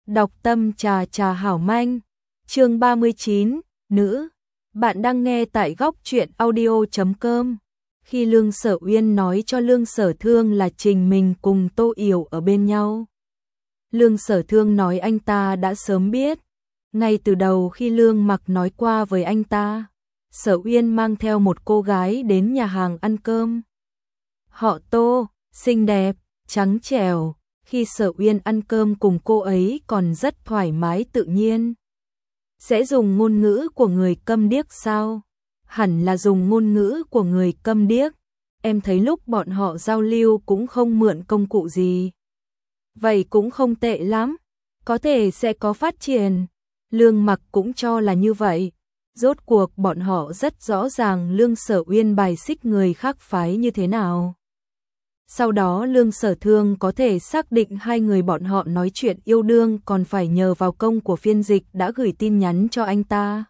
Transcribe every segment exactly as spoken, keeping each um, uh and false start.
Đọc tâm trà trà hảo manh. Chương ba mươi chín, nữ. Bạn đang nghe tại góc truyện audio chấm com. Khi Lương Sở Uyên nói cho Lương Sở Thương là Trình mình cùng Tô Yểu ở bên nhau, Lương Sở Thương nói anh ta đã sớm biết. Ngay từ đầu khi Lương Mặc nói qua với anh ta, Sở Uyên mang theo một cô gái đến nhà hàng ăn cơm. Họ Tô, xinh đẹp, trắng trẻo. Khi Sở Uyên ăn cơm cùng cô ấy còn rất thoải mái tự nhiên. Sẽ dùng ngôn ngữ của người câm điếc sao? Hẳn là dùng ngôn ngữ của người câm điếc. Em thấy lúc bọn họ giao lưu cũng không mượn công cụ gì. Vậy cũng không tệ lắm. Có thể sẽ có phát triển. Lương Mặc cũng cho là như vậy. Rốt cuộc bọn họ rất rõ ràng Lương Sở Uyên bài xích người khác phái như thế nào. Sau đó Lương Sở Thương có thể xác định hai người bọn họ nói chuyện yêu đương còn phải nhờ vào công của phiên dịch đã gửi tin nhắn cho anh ta.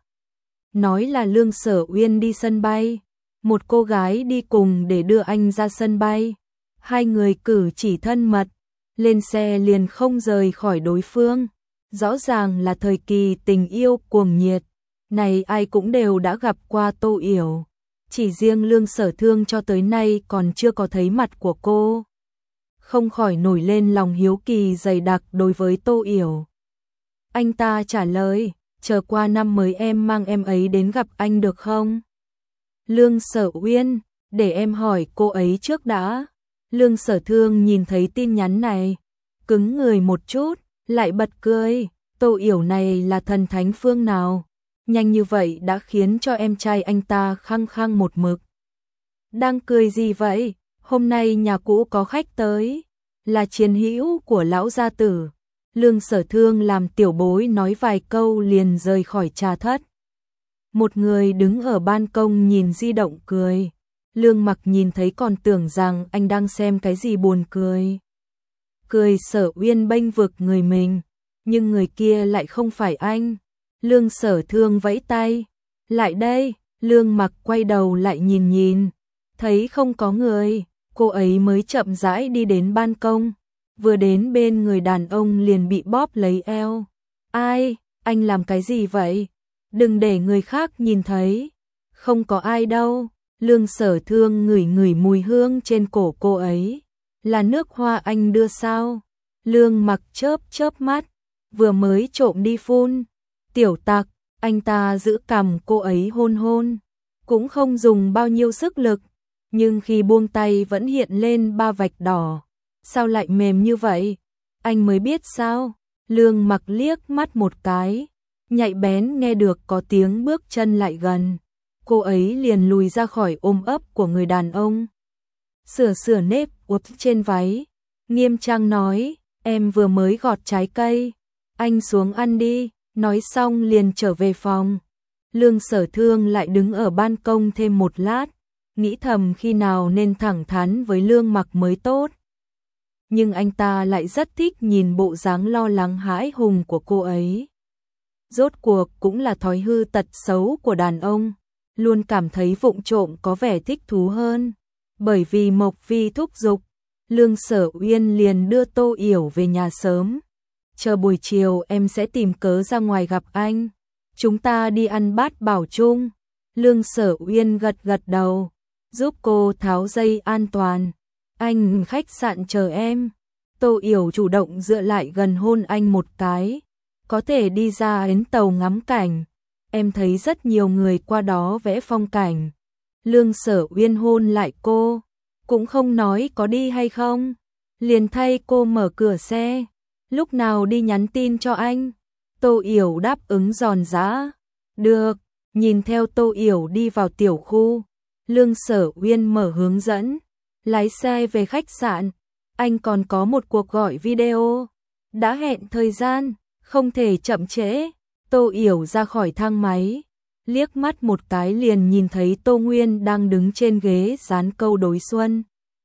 Nói là Lương Sở Uyên đi sân bay, một cô gái đi cùng để đưa anh ra sân bay. Hai người cử chỉ thân mật, lên xe liền không rời khỏi đối phương. Rõ ràng là thời kỳ tình yêu cuồng nhiệt. Này ai cũng đều đã gặp qua Tô Yểu. Chỉ riêng Lương Sở Thương cho tới nay còn chưa có thấy mặt của cô. Không khỏi nổi lên lòng hiếu kỳ dày đặc đối với Tô Yểu. Anh ta trả lời, chờ qua năm mới em mang em ấy đến gặp anh được không? Lương Sở Uyên, để em hỏi cô ấy trước đã. Lương Sở Thương nhìn thấy tin nhắn này, cứng người một chút, lại bật cười. Tô Yểu này là thần thánh phương nào? Nhanh như vậy đã khiến cho em trai anh ta khăng khăng một mực. Đang cười gì vậy? Hôm nay nhà cũ có khách tới, là chiến hữu của lão gia tử. Lương Sở Thương làm tiểu bối nói vài câu liền rời khỏi trà thất. Một người đứng ở ban công nhìn di động cười. Lương Mặc nhìn thấy còn tưởng rằng anh đang xem cái gì buồn cười. Cười Sở Uyên bênh vực người mình, nhưng người kia lại không phải anh. Lương Sở Thương vẫy tay, lại đây. Lương Mặc quay đầu lại nhìn nhìn, thấy không có người, cô ấy mới chậm rãi đi đến ban công. Vừa đến bên người đàn ông liền bị bóp lấy eo. Ai, anh làm cái gì vậy? Đừng để người khác nhìn thấy. Không có ai đâu. Lương Sở Thương ngửi ngửi mùi hương trên cổ cô ấy. Là nước hoa anh đưa sao? Lương Mặc chớp chớp mắt, vừa mới trộm đi phun. Tiểu tặc, anh ta giữ cằm cô ấy hôn hôn, cũng không dùng bao nhiêu sức lực, nhưng khi buông tay vẫn hiện lên ba vạch đỏ. Sao lại mềm như vậy? Anh mới biết sao? Lương Mặc liếc mắt một cái, nhạy bén nghe được có tiếng bước chân lại gần. Cô ấy liền lùi ra khỏi ôm ấp của người đàn ông. Sửa sửa nếp uốn trên váy, nghiêm trang nói, em vừa mới gọt trái cây, anh xuống ăn đi. Nói xong liền trở về phòng. Lương Sở Thương lại đứng ở ban công thêm một lát, nghĩ thầm khi nào nên thẳng thắn với Lương Mặc mới tốt. Nhưng anh ta lại rất thích nhìn bộ dáng lo lắng hãi hùng của cô ấy. Rốt cuộc cũng là thói hư tật xấu của đàn ông, luôn cảm thấy vụng trộm có vẻ thích thú hơn. Bởi vì Mộc Vi thúc giục, Lương Sở Uyên liền đưa Tô Yểu về nhà sớm. Chờ buổi chiều em sẽ tìm cớ ra ngoài gặp anh. Chúng ta đi ăn bát bảo chung. Lương Sở Uyên gật gật đầu, giúp cô tháo dây an toàn. Anh khách sạn chờ em. Tô Yểu chủ động dựa lại gần hôn anh một cái. Có thể đi ra bến tàu ngắm cảnh. Em thấy rất nhiều người qua đó vẽ phong cảnh. Lương Sở Uyên hôn lại cô, cũng không nói có đi hay không, liền thay cô mở cửa xe. Lúc nào đi nhắn tin cho anh? Tô Yểu đáp ứng giòn giã. Được. Nhìn theo Tô Yểu đi vào tiểu khu, Lương Sở Uyên mở hướng dẫn, lái xe về khách sạn. Anh còn có một cuộc gọi video, đã hẹn thời gian, không thể chậm trễ. Tô Yểu ra khỏi thang máy, liếc mắt một cái liền nhìn thấy Tô Nguyên đang đứng trên ghế dán câu đối xuân.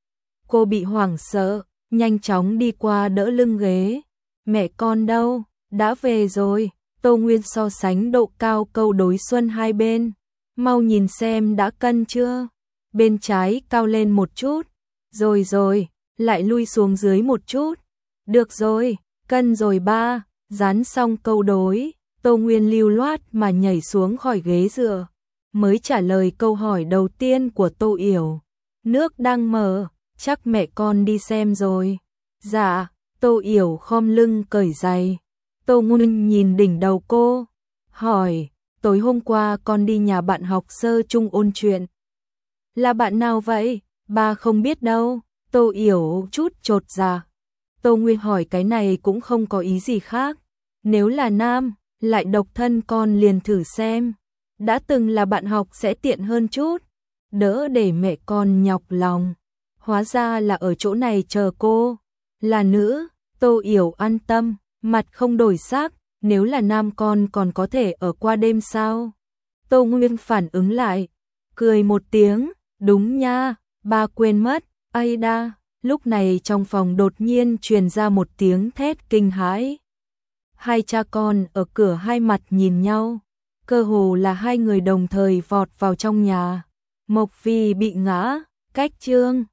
Cô bị hoảng sợ, nhanh chóng đi qua đỡ lưng ghế. Mẹ con đâu? Đã về rồi. Tô Nguyên so sánh độ cao câu đối xuân hai bên. Mau nhìn xem đã cân chưa? Bên trái cao lên một chút. Rồi rồi, lại lui xuống dưới một chút. Được rồi, cân rồi ba. Dán xong câu đối, Tô Nguyên lưu loát mà nhảy xuống khỏi ghế dựa, mới trả lời câu hỏi đầu tiên của Tô Yểu. Nước đang mở, chắc mẹ con đi xem rồi. Dạ, Tô Yểu khom lưng cởi giày. Tô Nguyên nhìn đỉnh đầu cô, hỏi, tối hôm qua con đi nhà bạn học sơ chung ôn chuyện. Là bạn nào vậy? Ba không biết đâu. Tô Yểu chút chột dạ. Tô Nguyên hỏi cái này cũng không có ý gì khác. Nếu là nam, lại độc thân con liền thử xem. Đã từng là bạn học sẽ tiện hơn chút, đỡ để mẹ con nhọc lòng. Hóa ra là ở chỗ này chờ cô. Là nữ, Tô Yểu an tâm, mặt không đổi sắc. Nếu là nam con còn có thể ở qua đêm sao? Tô Nguyên phản ứng lại, cười một tiếng, đúng nha, ba quên mất, ai đa. Lúc này trong phòng đột nhiên truyền ra một tiếng thét kinh hãi. Hai cha con ở cửa hai mặt nhìn nhau, cơ hồ là hai người đồng thời vọt vào trong nhà. Mộc Vi bị ngã, cách chương